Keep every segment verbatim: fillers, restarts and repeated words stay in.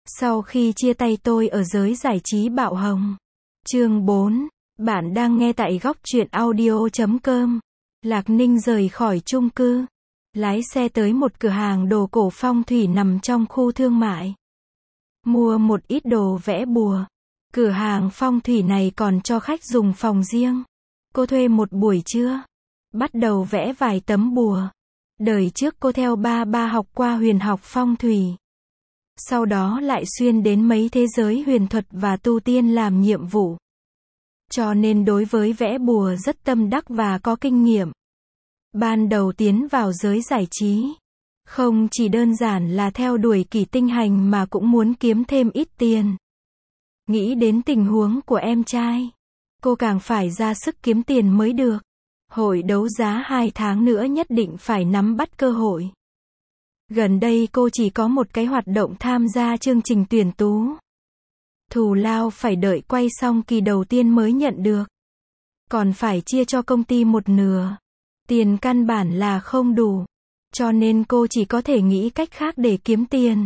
Sau khi chia tay tôi ở giới giải trí bạo hồng. Chương bốn. Bạn đang nghe tại góc truyện audio chấm com. Lạc Ninh rời khỏi chung cư, lái xe tới một cửa hàng đồ cổ phong thủy nằm trong khu thương mại. Mua một ít đồ vẽ bùa. Cửa hàng phong thủy này còn cho khách dùng phòng riêng. Cô thuê một buổi trưa, bắt đầu vẽ vài tấm bùa. Đời trước cô theo ba ba học qua huyền học phong thủy. Sau đó lại xuyên đến mấy thế giới huyền thuật và tu tiên làm nhiệm vụ. Cho nên đối với vẽ bùa rất tâm đắc và có kinh nghiệm. Ban đầu tiến vào giới giải trí, không chỉ đơn giản là theo đuổi kỳ tinh hành mà cũng muốn kiếm thêm ít tiền. Nghĩ đến tình huống của em trai, cô càng phải ra sức kiếm tiền mới được. Hội đấu giá hai tháng nữa nhất định phải nắm bắt cơ hội. Gần đây cô chỉ có một cái hoạt động tham gia chương trình tuyển tú. Thù lao phải đợi quay xong kỳ đầu tiên mới nhận được. Còn phải chia cho công ty một nửa. Tiền căn bản là không đủ. Cho nên cô chỉ có thể nghĩ cách khác để kiếm tiền.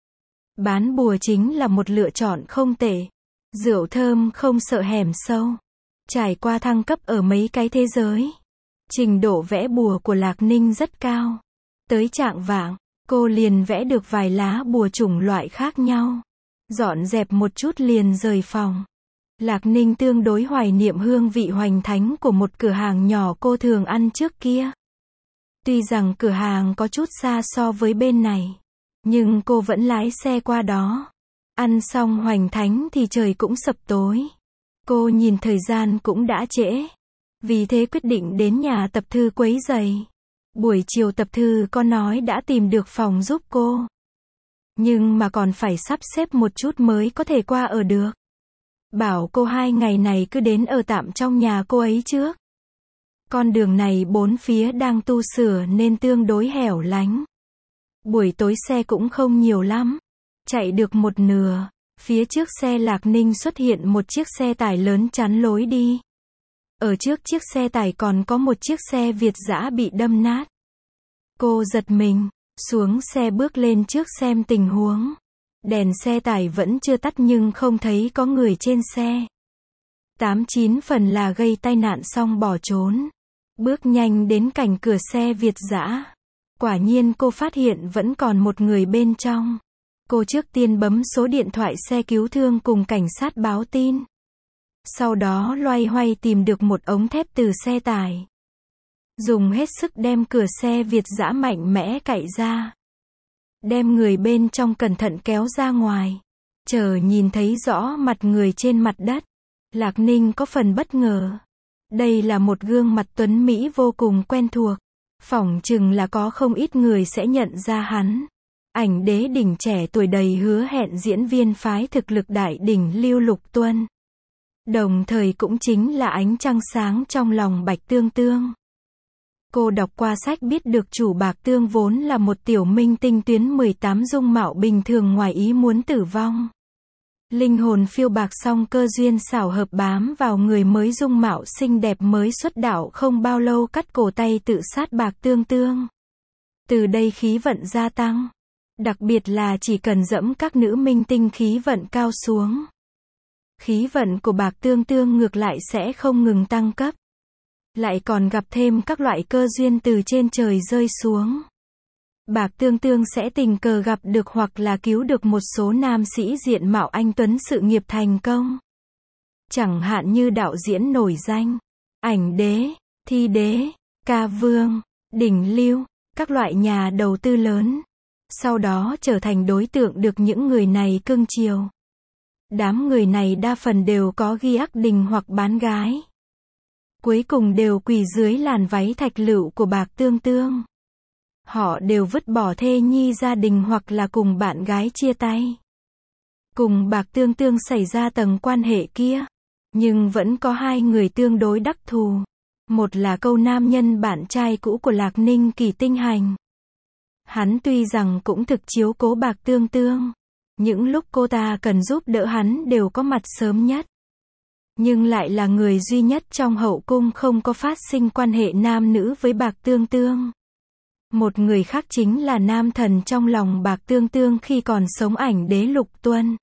Bán bùa chính là một lựa chọn không tệ. Rượu thơm không sợ hẻm sâu. Trải qua thăng cấp ở mấy cái thế giới, trình độ vẽ bùa của Lạc Ninh rất cao. Tới trạng vạng, cô liền vẽ được vài lá bùa chủng loại khác nhau. Dọn dẹp một chút liền rời phòng. Lạc Ninh tương đối hoài niệm hương vị hoành thánh của một cửa hàng nhỏ cô thường ăn trước kia. Tuy rằng cửa hàng có chút xa so với bên này, nhưng cô vẫn lái xe qua đó. Ăn xong hoành thánh thì trời cũng sập tối. Cô nhìn thời gian cũng đã trễ. Vì thế quyết định đến nhà tập thư quấy giày. Buổi chiều tập thư có nói đã tìm được phòng giúp cô. Nhưng mà còn phải sắp xếp một chút mới có thể qua ở được. Bảo cô hai ngày này cứ đến ở tạm trong nhà cô ấy trước. Con đường này bốn phía đang tu sửa nên tương đối hẻo lánh. Buổi tối xe cũng không nhiều lắm. Chạy được một nửa, phía trước xe Lạc Ninh xuất hiện một chiếc xe tải lớn chắn lối đi. Ở trước chiếc xe tải còn có một chiếc xe Việt dã bị đâm nát. Cô giật mình, xuống xe bước lên trước xem tình huống. Đèn xe tải vẫn chưa tắt nhưng không thấy có người trên xe. Tám chín phần là gây tai nạn xong bỏ trốn. Bước nhanh đến cạnh cửa xe Việt dã. Quả nhiên cô phát hiện vẫn còn một người bên trong. Cô trước tiên bấm số điện thoại xe cứu thương cùng cảnh sát báo tin. Sau đó loay hoay tìm được một ống thép từ xe tải. Dùng hết sức đem cửa xe Việt dã mạnh mẽ cạy ra. Đem người bên trong cẩn thận kéo ra ngoài. Chờ nhìn thấy rõ mặt người trên mặt đất. Lạc Ninh có phần bất ngờ. Đây là một gương mặt tuấn Mỹ vô cùng quen thuộc. Phỏng chừng là có không ít người sẽ nhận ra hắn. Ảnh đế đỉnh trẻ tuổi đầy hứa hẹn diễn viên phái thực lực đại đỉnh Lưu Lục Tuân. Đồng thời cũng chính là ánh trăng sáng trong lòng Bạch Tương Tương. Cô đọc qua sách biết được chủ Bạc Tương vốn là một tiểu minh tinh tuyến mười tám dung mạo bình thường ngoài ý muốn tử vong. Linh hồn phiêu bạc song cơ duyên xảo hợp bám vào người mới dung mạo xinh đẹp mới xuất đạo không bao lâu cắt cổ tay tự sát Bạc Tương Tương. Từ đây khí vận gia tăng. Đặc biệt là chỉ cần dẫm các nữ minh tinh khí vận cao xuống. Khí vận của Bạc Tương Tương ngược lại sẽ không ngừng tăng cấp. Lại còn gặp thêm các loại cơ duyên từ trên trời rơi xuống. Bạc Tương Tương sẽ tình cờ gặp được hoặc là cứu được một số nam sĩ diện mạo anh tuấn sự nghiệp thành công. Chẳng hạn như đạo diễn nổi danh, ảnh đế, thi đế, ca vương, đỉnh lưu, các loại nhà đầu tư lớn. Sau đó trở thành đối tượng được những người này cưng chiều. Đám người này đa phần đều có ghi ác đình hoặc bán gái. Cuối cùng đều quỳ dưới làn váy thạch lựu của Bạc Tương Tương. Họ đều vứt bỏ thê nhi gia đình hoặc là cùng bạn gái chia tay. Cùng Bạc Tương Tương xảy ra tầng quan hệ kia. Nhưng vẫn có hai người tương đối đắc thù. Một là câu nam nhân bạn trai cũ của Lạc Ninh Kỳ Tinh Hành. Hắn tuy rằng cũng thực chiếu cố Bạc Tương Tương. Những lúc cô ta cần giúp đỡ hắn đều có mặt sớm nhất. Nhưng lại là người duy nhất trong hậu cung không có phát sinh quan hệ nam nữ với Bạc Tương Tương. Một người khác chính là nam thần trong lòng Bạc Tương Tương khi còn sống, ảnh đế Lục Tuân.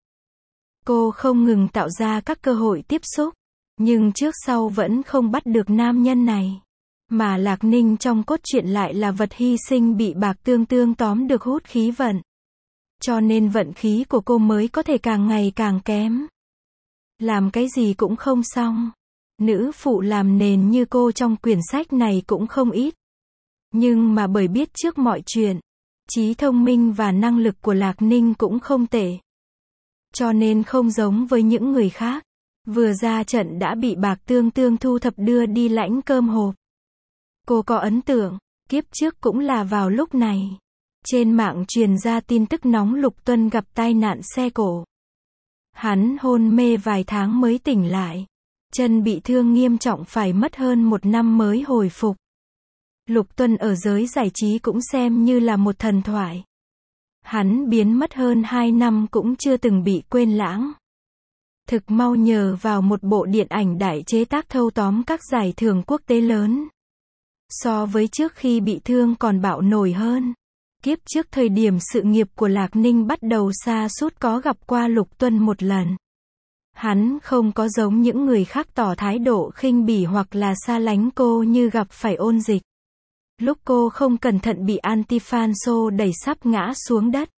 Cô không ngừng tạo ra các cơ hội tiếp xúc, nhưng trước sau vẫn không bắt được nam nhân này. Mà Lạc Ninh trong cốt truyện lại là vật hy sinh bị Bạc Tương Tương tóm được hút khí vận. Cho nên vận khí của cô mới có thể càng ngày càng kém. Làm cái gì cũng không xong. Nữ phụ làm nền như cô trong quyển sách này cũng không ít. Nhưng mà bởi biết trước mọi chuyện, trí thông minh và năng lực của Lạc Ninh cũng không tệ. Cho nên không giống với những người khác. Vừa ra trận đã bị Bạc Tương Tương thu thập đưa đi lãnh cơm hộp. Cô có ấn tượng, kiếp trước cũng là vào lúc này. Trên mạng truyền ra tin tức nóng Lục Tuân gặp tai nạn xe cộ. Hắn hôn mê vài tháng mới tỉnh lại. Chân bị thương nghiêm trọng phải mất hơn một năm mới hồi phục. Lục Tuân ở giới giải trí cũng xem như là một thần thoại. Hắn biến mất hơn hai năm cũng chưa từng bị quên lãng. Thực mau nhờ vào một bộ điện ảnh đại chế tác thâu tóm các giải thưởng quốc tế lớn. So với trước khi bị thương còn bạo nổi hơn. Kiếp trước thời điểm sự nghiệp của Lạc Ninh bắt đầu sa sút có gặp qua Lục Tuân một lần. Hắn không có giống những người khác tỏ thái độ khinh bỉ hoặc là xa lánh cô như gặp phải ôn dịch. Lúc cô không cẩn thận bị Antifanso đẩy sắp ngã xuống đất.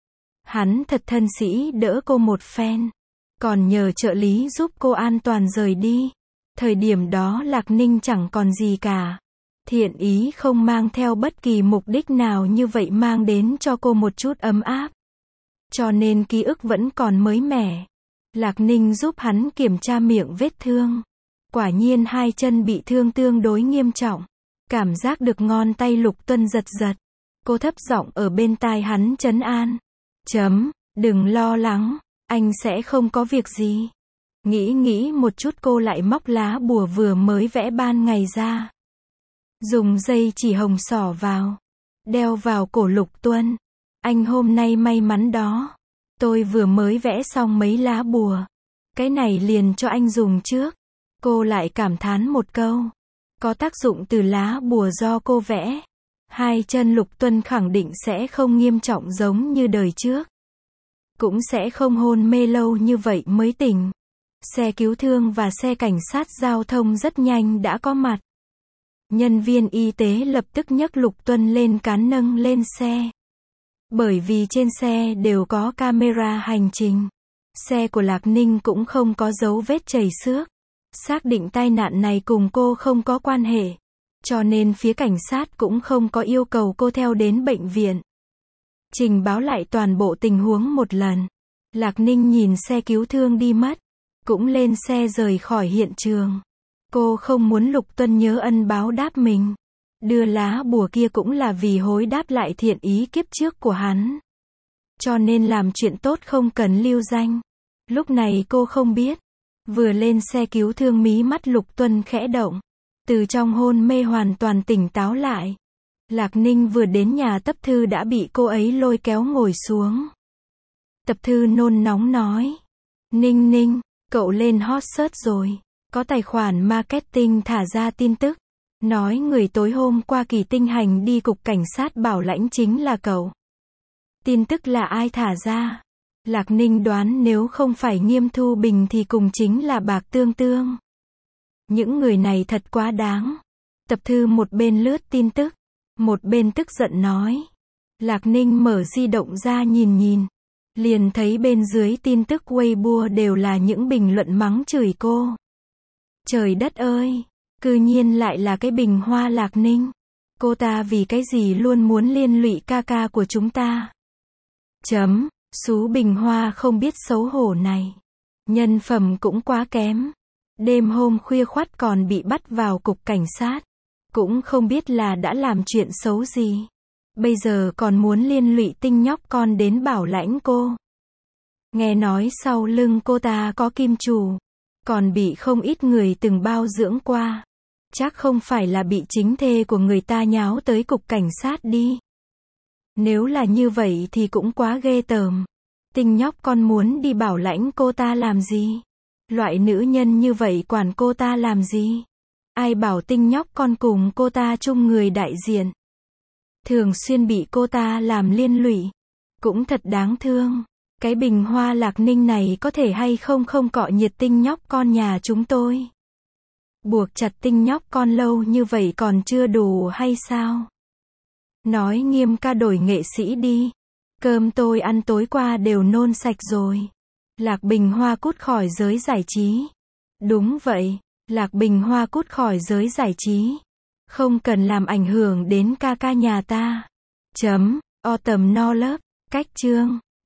Hắn thật thân sĩ đỡ cô một phen. Còn nhờ trợ lý giúp cô an toàn rời đi. Thời điểm đó Lạc Ninh chẳng còn gì cả. Thiện ý không mang theo bất kỳ mục đích nào như vậy mang đến cho cô một chút ấm áp. Cho nên ký ức vẫn còn mới mẻ. Lạc Ninh giúp hắn kiểm tra miệng vết thương. Quả nhiên hai chân bị thương tương đối nghiêm trọng. Cảm giác được ngón tay Lục Tuân giật giật. Cô thấp giọng ở bên tai hắn trấn an. Chấm, đừng lo lắng, anh sẽ không có việc gì. Nghĩ nghĩ một chút cô lại móc lá bùa vừa mới vẽ ban ngày ra. Dùng dây chỉ hồng xỏ vào. Đeo vào cổ Lục Tuân. Anh hôm nay may mắn đó. Tôi vừa mới vẽ xong mấy lá bùa. Cái này liền cho anh dùng trước. Cô lại cảm thán một câu. Có tác dụng từ lá bùa do cô vẽ. Hai chân Lục Tuân khẳng định sẽ không nghiêm trọng giống như đời trước. Cũng sẽ không hôn mê lâu như vậy mới tỉnh. Xe cứu thương và xe cảnh sát giao thông rất nhanh đã có mặt. Nhân viên y tế lập tức nhấc Lục Tuân lên cán nâng lên xe. Bởi vì trên xe đều có camera hành trình. Xe của Lạc Ninh cũng không có dấu vết chảy xước. Xác định tai nạn này cùng cô không có quan hệ. Cho nên phía cảnh sát cũng không có yêu cầu cô theo đến bệnh viện. Trình báo lại toàn bộ tình huống một lần. Lạc Ninh nhìn xe cứu thương đi mất. Cũng lên xe rời khỏi hiện trường. Cô không muốn Lục Tuân nhớ ân báo đáp mình. Đưa lá bùa kia cũng là vì hối đáp lại thiện ý kiếp trước của hắn. Cho nên làm chuyện tốt không cần lưu danh. Lúc này cô không biết. Vừa lên xe cứu thương mí mắt Lục Tuân khẽ động. Từ trong hôn mê hoàn toàn tỉnh táo lại. Lạc Ninh vừa đến nhà Tập Thư đã bị cô ấy lôi kéo ngồi xuống. Tập Thư nôn nóng nói. Ninh Ninh, cậu lên hot search rồi. Có tài khoản marketing thả ra tin tức. Nói người tối hôm qua Kỳ Tinh Hành đi cục cảnh sát bảo lãnh chính là cậu. Tin tức là ai thả ra? Lạc Ninh đoán nếu không phải Nghiêm Thu Bình thì cùng chính là Bạc Tương Tương. Những người này thật quá đáng. Tập Thư một bên lướt tin tức, một bên tức giận nói. Lạc Ninh mở di động ra nhìn nhìn. Liền thấy bên dưới tin tức Weibo đều là những bình luận mắng chửi cô. Trời đất ơi! Cư nhiên lại là cái bình hoa Lạc Ninh. Cô ta vì cái gì luôn muốn liên lụy ca ca của chúng ta. Chấm, xú bình hoa không biết xấu hổ này. Nhân phẩm cũng quá kém. Đêm hôm khuya khoắt còn bị bắt vào cục cảnh sát. Cũng không biết là đã làm chuyện xấu gì. Bây giờ còn muốn liên lụy tinh nhóc con đến bảo lãnh cô. Nghe nói sau lưng cô ta có kim chủ. Còn bị không ít người từng bao dưỡng qua. Chắc không phải là bị chính thê của người ta nháo tới cục cảnh sát đi. Nếu là như vậy thì cũng quá ghê tởm. Tinh nhóc con muốn đi bảo lãnh cô ta làm gì? Loại nữ nhân như vậy quản cô ta làm gì? Ai bảo tinh nhóc con cùng cô ta chung người đại diện? Thường xuyên bị cô ta làm liên lụy. Cũng thật đáng thương. Cái bình hoa Lạc Ninh này có thể hay không không cọ nhiệt Tinh nhóc con nhà chúng tôi. Buộc chặt Tinh nhóc con lâu như vậy còn chưa đủ hay sao? Nói Nghiêm ca đổi nghệ sĩ đi. Cơm tôi ăn tối qua đều nôn sạch rồi. Lạc Bình Hoa cút khỏi giới giải trí. Đúng vậy, Lạc Bình Hoa cút khỏi giới giải trí. Không cần làm ảnh hưởng đến ca ca nhà ta. Chấm, Autumn No Love, cách chương.